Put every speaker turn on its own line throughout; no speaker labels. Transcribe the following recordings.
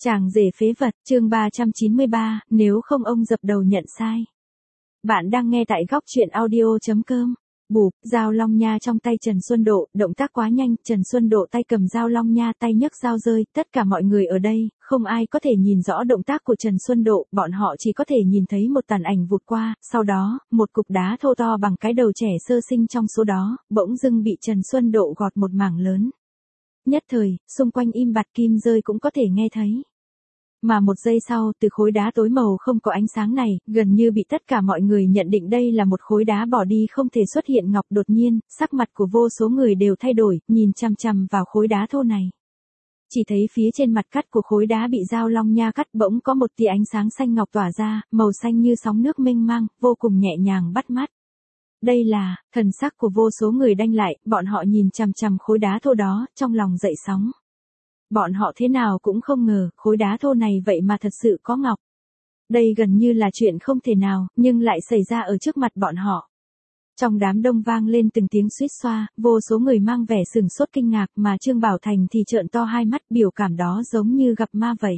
Chàng rể phế vật, chương 393, nếu không ông dập đầu nhận sai. Bạn đang nghe tại góc truyện audio.com. Bụp, dao long nha trong tay Trần Xuân Độ, động tác quá nhanh, Trần Xuân Độ tay cầm dao long nha, tay nhấc dao rơi, tất cả mọi người ở đây, không ai có thể nhìn rõ động tác của Trần Xuân Độ, bọn họ chỉ có thể nhìn thấy một tàn ảnh vụt qua, sau đó, một cục đá thô to bằng cái đầu trẻ sơ sinh trong số đó, bỗng dưng bị Trần Xuân Độ gọt một mảng lớn. Nhất thời, xung quanh im bặt, kim rơi cũng có thể nghe thấy. Mà một giây sau, từ khối đá tối màu không có ánh sáng này, gần như bị tất cả mọi người nhận định đây là một khối đá bỏ đi không thể xuất hiện ngọc. Đột nhiên, sắc mặt của vô số người đều thay đổi, nhìn chằm chằm vào khối đá thô này. Chỉ thấy phía trên mặt cắt của khối đá bị dao long nha cắt bỗng có một tia ánh sáng xanh ngọc tỏa ra, màu xanh như sóng nước mênh mang, vô cùng nhẹ nhàng bắt mắt. Đây là, thần sắc của vô số người đanh lại, bọn họ nhìn chằm chằm khối đá thô đó, trong lòng dậy sóng. Bọn họ thế nào cũng không ngờ, khối đá thô này vậy mà thật sự có ngọc. Đây gần như là chuyện không thể nào, nhưng lại xảy ra ở trước mặt bọn họ. Trong đám đông vang lên từng tiếng suýt xoa, vô số người mang vẻ sửng sốt kinh ngạc mà Trương Bảo Thành thì trợn to hai mắt, biểu cảm đó giống như gặp ma vậy.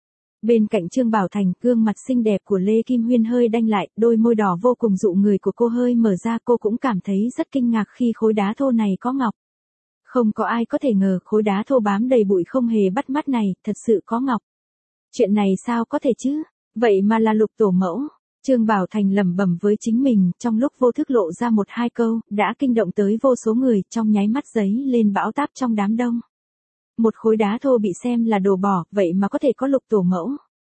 Bên cạnh Trương Bảo Thành, gương mặt xinh đẹp của Lê Kim Huyên hơi đanh lại, đôi môi đỏ vô cùng dụ người của cô hơi mở ra, cô cũng cảm thấy rất kinh ngạc khi khối đá thô này có ngọc. Không có ai có thể ngờ khối đá thô bám đầy bụi không hề bắt mắt này, thật sự có ngọc. Chuyện này sao có thể chứ? Vậy mà là Lục tổ mẫu. Trương Bảo Thành lẩm bẩm với chính mình, trong lúc vô thức lộ ra một hai câu, đã kinh động tới vô số người, trong nháy mắt giấy lên bão táp trong đám đông. Một khối đá thô bị xem là đồ bỏ, vậy mà có thể có Lục tổ mẫu.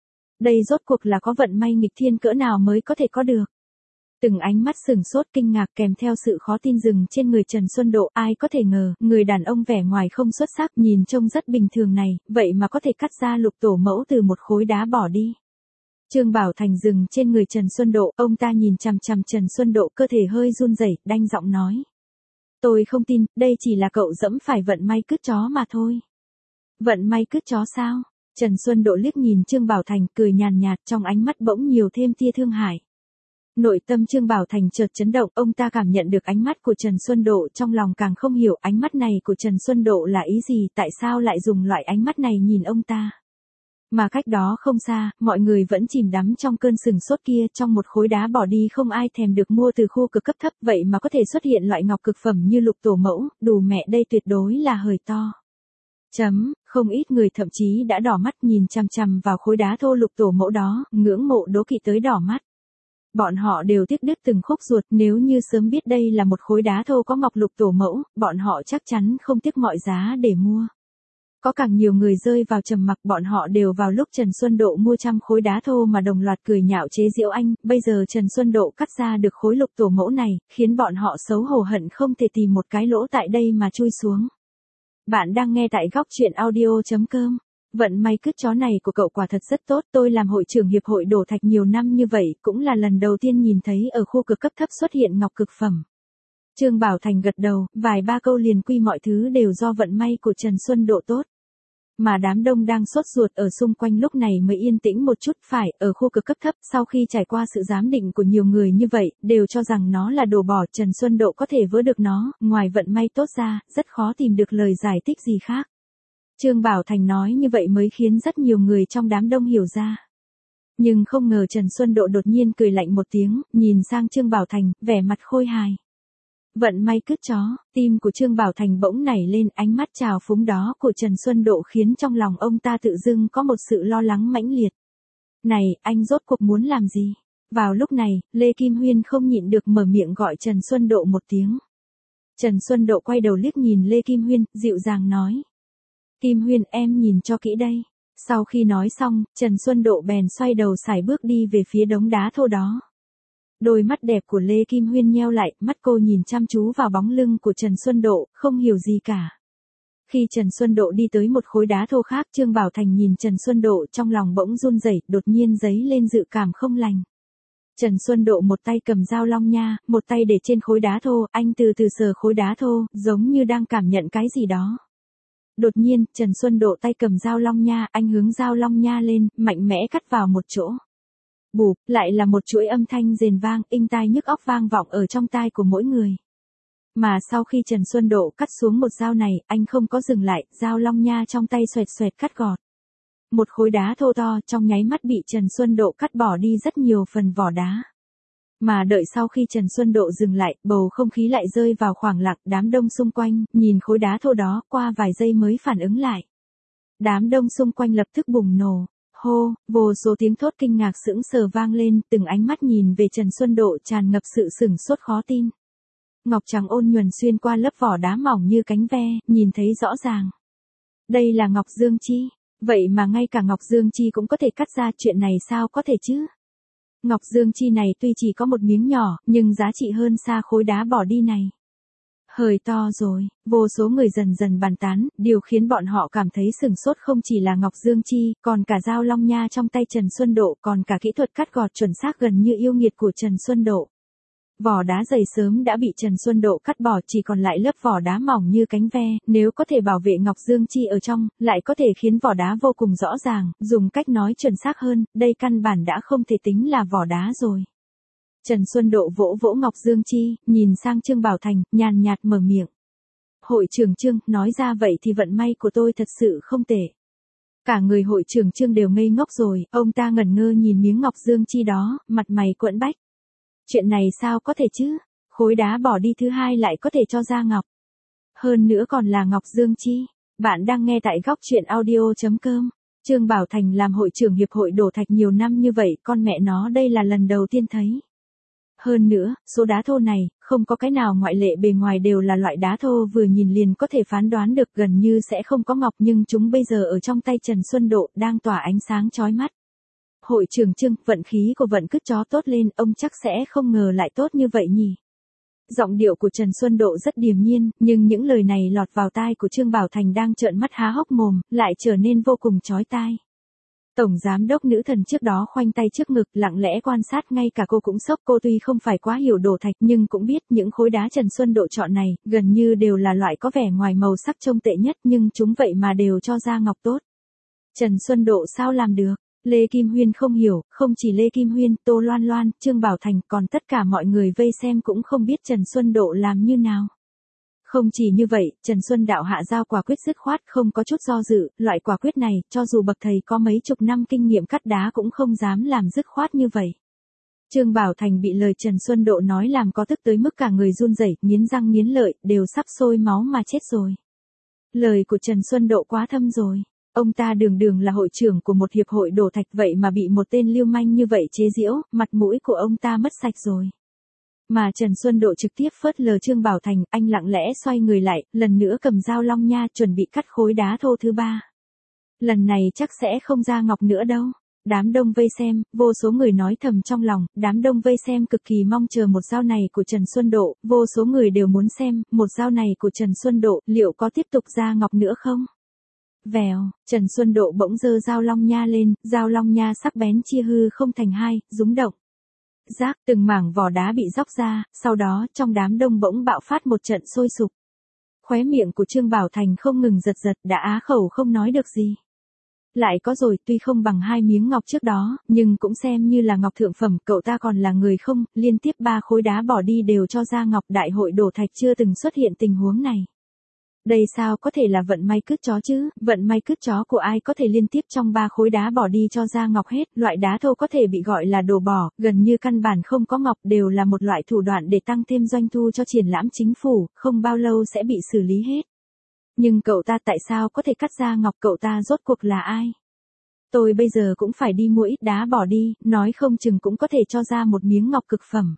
Đây rốt cuộc là có vận may nghịch thiên cỡ nào mới có thể có được. Từng ánh mắt sửng sốt kinh ngạc kèm theo sự khó tin dừng trên người Trần Xuân Độ, ai có thể ngờ, người đàn ông vẻ ngoài không xuất sắc, nhìn trông rất bình thường này, vậy mà có thể cắt ra Lục tổ mẫu từ một khối đá bỏ đi. Trương Bảo Thành dừng trên người Trần Xuân Độ, ông ta nhìn chằm chằm Trần Xuân Độ, cơ thể hơi run rẩy, đanh giọng nói. Tôi không tin, đây chỉ là cậu dẫm phải vận may cứt chó mà thôi. Vận may cứt chó sao? Trần Xuân Độ liếc nhìn Trương Bảo Thành, cười nhàn nhạt, trong ánh mắt bỗng nhiều thêm tia thương hại. Nội tâm Trương Bảo Thành chợt chấn động, ông ta cảm nhận được ánh mắt của Trần Xuân Độ, trong lòng càng không hiểu ánh mắt này của Trần Xuân Độ là ý gì, tại sao lại dùng loại ánh mắt này nhìn ông ta. Mà cách đó không xa, mọi người vẫn chìm đắm trong cơn sửng sốt kia, trong một khối đá bỏ đi không ai thèm được mua từ khu cực cấp thấp, vậy mà có thể xuất hiện loại ngọc cực phẩm như Lục tổ mẫu, đủ mẹ, đây tuyệt đối là hời to. Không ít người thậm chí đã đỏ mắt nhìn chằm chằm vào khối đá thô Lục tổ mẫu đó, ngưỡng mộ đố kỵ tới đỏ mắt. Bọn họ đều tiếc đứt từng khúc ruột, nếu như sớm biết đây là một khối đá thô có ngọc Lục tổ mẫu, bọn họ chắc chắn không tiếc mọi giá để mua. Có càng nhiều người rơi vào trầm mặc, bọn họ đều vào lúc Trần Xuân Độ mua trăm khối đá thô mà đồng loạt cười nhạo chế giễu anh, bây giờ Trần Xuân Độ cắt ra được khối Lục tổ mẫu này, khiến bọn họ xấu hổ hận không thể tìm một cái lỗ tại đây mà chui xuống. Bạn đang nghe tại góc truyện audio.com. Vận may cứt chó này của cậu quả thật rất tốt, tôi làm hội trưởng hiệp hội đổ thạch nhiều năm như vậy, cũng là lần đầu tiên nhìn thấy ở khu cực cấp thấp xuất hiện ngọc cực phẩm. Trương Bảo Thành gật đầu, vài ba câu liền quy mọi thứ đều do vận may của Trần Xuân Độ tốt. Mà đám đông đang sốt ruột ở xung quanh lúc này mới yên tĩnh một chút, phải, ở khu cực cấp thấp, sau khi trải qua sự giám định của nhiều người như vậy, đều cho rằng nó là đồ bỏ, Trần Xuân Độ có thể vớ được nó, ngoài vận may tốt ra, rất khó tìm được lời giải thích gì khác. Trương Bảo Thành nói như vậy mới khiến rất nhiều người trong đám đông hiểu ra. Nhưng không ngờ Trần Xuân Độ đột nhiên cười lạnh một tiếng, nhìn sang Trương Bảo Thành, vẻ mặt khôi hài. Vận may cứt chó, tim của Trương Bảo Thành bỗng nảy lên, ánh mắt trào phúng đó của Trần Xuân Độ khiến trong lòng ông ta tự dưng có một sự lo lắng mãnh liệt. Này, anh rốt cuộc muốn làm gì? Vào lúc này, Lê Kim Huyên không nhịn được mở miệng gọi Trần Xuân Độ một tiếng. Trần Xuân Độ quay đầu liếc nhìn Lê Kim Huyên, dịu dàng nói. Kim Huyên, em nhìn cho kỹ đây. Sau khi nói xong, Trần Xuân Độ bèn xoay đầu sải bước đi về phía đống đá thô đó. Đôi mắt đẹp của Lê Kim Huyên nheo lại, mắt cô nhìn chăm chú vào bóng lưng của Trần Xuân Độ, không hiểu gì cả. Khi Trần Xuân Độ đi tới một khối đá thô khác, Trương Bảo Thành nhìn Trần Xuân Độ, trong lòng bỗng run rẩy, đột nhiên dấy lên dự cảm không lành. Trần Xuân Độ một tay cầm dao long nha, một tay để trên khối đá thô, anh từ từ sờ khối đá thô, giống như đang cảm nhận cái gì đó. Đột nhiên, Trần Xuân Độ tay cầm dao long nha, anh hướng dao long nha lên, mạnh mẽ cắt vào một chỗ. Bụp, lại là một chuỗi âm thanh rền vang, inh tai nhức óc vang vọng ở trong tai của mỗi người. Mà sau khi Trần Xuân Độ cắt xuống một dao này, anh không có dừng lại, dao long nha trong tay xoẹt xoẹt cắt gọt. một khối đá thô to trong nháy mắt bị Trần Xuân Độ cắt bỏ đi rất nhiều phần vỏ đá. Mà đợi sau khi Trần Xuân Độ dừng lại, bầu không khí lại rơi vào khoảng lặng, đám đông xung quanh, nhìn khối đá thô đó, qua vài giây mới phản ứng lại. Đám đông xung quanh lập tức bùng nổ. Hô, vô số tiếng thốt kinh ngạc sững sờ vang lên, từng ánh mắt nhìn về Trần Xuân Độ tràn ngập sự sửng sốt khó tin. Ngọc trắng ôn nhuần xuyên qua lớp vỏ đá mỏng như cánh ve, nhìn thấy rõ ràng. Đây là Ngọc Dương Chi, vậy mà ngay cả Ngọc Dương Chi cũng có thể cắt ra, chuyện này sao có thể chứ? Ngọc Dương Chi này tuy chỉ có một miếng nhỏ, nhưng giá trị hơn xa khối đá bỏ đi này. Hời to rồi, vô số người dần dần bàn tán, điều khiến bọn họ cảm thấy sửng sốt không chỉ là Ngọc Dương Chi, còn cả dao long nha trong tay Trần Xuân Độ, còn cả kỹ thuật cắt gọt chuẩn xác gần như yêu nghiệt của Trần Xuân Độ. Vỏ đá dày sớm đã bị Trần Xuân Độ cắt bỏ, chỉ còn lại lớp vỏ đá mỏng như cánh ve, nếu có thể bảo vệ Ngọc Dương Chi ở trong, lại có thể khiến vỏ đá vô cùng rõ ràng, dùng cách nói chuẩn xác hơn, đây căn bản đã không thể tính là vỏ đá rồi. Trần Xuân Độ vỗ vỗ Ngọc Dương Chi, nhìn sang Trương Bảo Thành, nhàn nhạt mở miệng. Hội trưởng Trương, nói ra vậy thì vận may của tôi thật sự không tệ. Cả người hội trưởng Trương đều ngây ngốc rồi, ông ta ngẩn ngơ nhìn miếng Ngọc Dương Chi đó, mặt mày quẫn bách. Chuyện này sao có thể chứ? Khối đá bỏ đi thứ hai lại có thể cho ra ngọc. Hơn nữa còn là Ngọc Dương Chi. Bạn đang nghe tại góc truyện audio.com. Trương Bảo Thành làm hội trưởng hiệp hội đổ thạch nhiều năm như vậy, con mẹ nó đây là lần đầu tiên thấy. Hơn nữa, số đá thô này, không có cái nào ngoại lệ, bề ngoài đều là loại đá thô vừa nhìn liền có thể phán đoán được gần như sẽ không có ngọc, nhưng chúng bây giờ ở trong tay Trần Xuân Độ đang tỏa ánh sáng chói mắt. Hội trưởng Trương, vận khí của vận cứt chó tốt lên, ông chắc sẽ không ngờ lại tốt như vậy nhỉ. Giọng điệu của Trần Xuân Độ rất điềm nhiên, nhưng những lời này lọt vào tai của Trương Bảo Thành đang trợn mắt há hốc mồm, lại trở nên vô cùng chói tai. Tổng giám đốc nữ thần trước đó khoanh tay trước ngực, lặng lẽ quan sát, ngay cả cô cũng sốc. Cô tuy không phải quá hiểu đổ thạch nhưng cũng biết những khối đá Trần Xuân Độ chọn này, gần như đều là loại có vẻ ngoài màu sắc trông tệ nhất, nhưng chúng vậy mà đều cho ra ngọc tốt. Trần Xuân Độ sao làm được? Lê Kim Huyên không hiểu, không chỉ Lê Kim Huyên, Tô Loan Loan, Trương Bảo Thành, còn tất cả mọi người vây xem cũng không biết Trần Xuân Độ làm như nào. Không chỉ như vậy, Trần Xuân Đạo hạ giao quả quyết dứt khoát, không có chút do dự, loại quả quyết này, cho dù bậc thầy có mấy chục năm kinh nghiệm cắt đá cũng không dám làm dứt khoát như vậy. Trương Bảo Thành bị lời Trần Xuân Độ nói làm có tức tới mức cả người run rẩy, nghiến răng nghiến lợi, đều sắp sôi máu mà chết rồi. Lời của Trần Xuân Độ quá thâm rồi. Ông ta đường đường là hội trưởng của một hiệp hội đổ thạch, vậy mà bị một tên lưu manh như vậy chế giễu, mặt mũi của ông ta mất sạch rồi. Mà Trần Xuân Độ trực tiếp phớt lờ Trương Bảo Thành, anh lặng lẽ xoay người lại, lần nữa cầm dao long nha chuẩn bị cắt khối đá thô thứ ba. Lần này chắc sẽ không ra ngọc nữa đâu. Đám đông vây xem, vô số người nói thầm trong lòng, đám đông vây xem cực kỳ mong chờ một dao này của Trần Xuân Độ, vô số người đều muốn xem, một dao này của Trần Xuân Độ, liệu có tiếp tục ra ngọc nữa không? Vèo, Trần Xuân Độ bỗng giơ dao long nha lên, dao long nha sắc bén chia hư không thành hai, rúng động. Rác, từng mảng vỏ đá bị róc ra, sau đó trong đám đông bỗng bạo phát một trận sôi sục. Khóe miệng của Trương Bảo Thành không ngừng giật giật, đã á khẩu không nói được gì. Lại có rồi, tuy không bằng hai miếng ngọc trước đó, nhưng cũng xem như là ngọc thượng phẩm, cậu ta còn là người không, liên tiếp 3 khối đá bỏ đi đều cho ra ngọc, đại hội đổ thạch chưa từng xuất hiện tình huống này. Đây sao có thể là vận may cứt chó chứ, vận may cứt chó của ai có thể liên tiếp trong 3 khối đá bỏ đi cho ra ngọc hết, loại đá thô có thể bị gọi là đồ bỏ, gần như căn bản không có ngọc, đều là một loại thủ đoạn để tăng thêm doanh thu cho triển lãm chính phủ, không bao lâu sẽ bị xử lý hết. Nhưng cậu ta tại sao có thể cắt ra ngọc, cậu ta rốt cuộc là ai? Tôi bây giờ cũng phải đi mua ít đá bỏ đi, nói không chừng cũng có thể cho ra một miếng ngọc cực phẩm.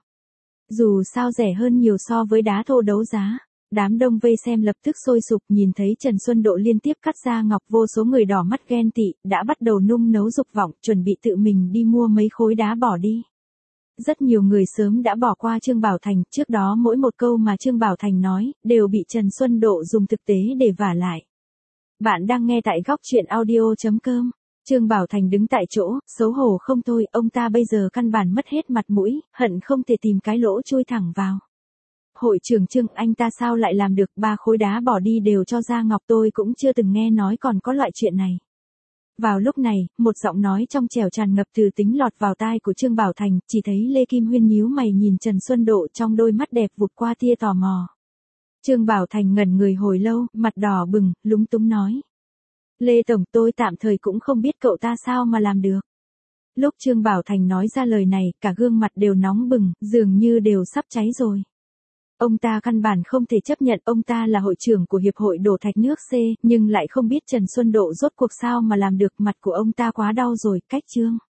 Dù sao rẻ hơn nhiều so với đá thô đấu giá. Đám đông vây xem lập tức sôi sục, nhìn thấy Trần Xuân Độ liên tiếp cắt ra ngọc, vô số người đỏ mắt ghen tị, đã bắt đầu nung nấu dục vọng, chuẩn bị tự mình đi mua mấy khối đá bỏ đi. Rất nhiều người sớm đã bỏ qua Trương Bảo Thành, trước đó mỗi một câu mà Trương Bảo Thành nói, đều bị Trần Xuân Độ dùng thực tế để vả lại. Bạn đang nghe tại góc truyện audio.com. Trương Bảo Thành đứng tại chỗ, xấu hổ không thôi, ông ta bây giờ căn bản mất hết mặt mũi, hận không thể tìm cái lỗ chui thẳng vào. Hội trưởng Trương, anh ta sao lại làm được, 3 khối đá bỏ đi đều cho ra ngọc, tôi cũng chưa từng nghe nói còn có loại chuyện này. Vào lúc này, một giọng nói trong trẻo tràn ngập từ tính lọt vào tai của Trương Bảo Thành, chỉ thấy Lê Kim Huyên nhíu mày nhìn Trần Xuân Độ, trong đôi mắt đẹp vụt qua tia tò mò. Trương Bảo Thành ngẩn người hồi lâu, mặt đỏ bừng, lúng túng nói. Lê Tổng, tôi tạm thời cũng không biết cậu ta sao mà làm được. Lúc Trương Bảo Thành nói ra lời này, cả gương mặt đều nóng bừng, dường như đều sắp cháy rồi. Ông ta căn bản không thể chấp nhận ông ta là hội trưởng của Hiệp hội Đổ Thạch nước C, nhưng lại không biết Trần Xuân Độ rốt cuộc sao mà làm được, mặt của ông ta quá đau rồi, cách Trương.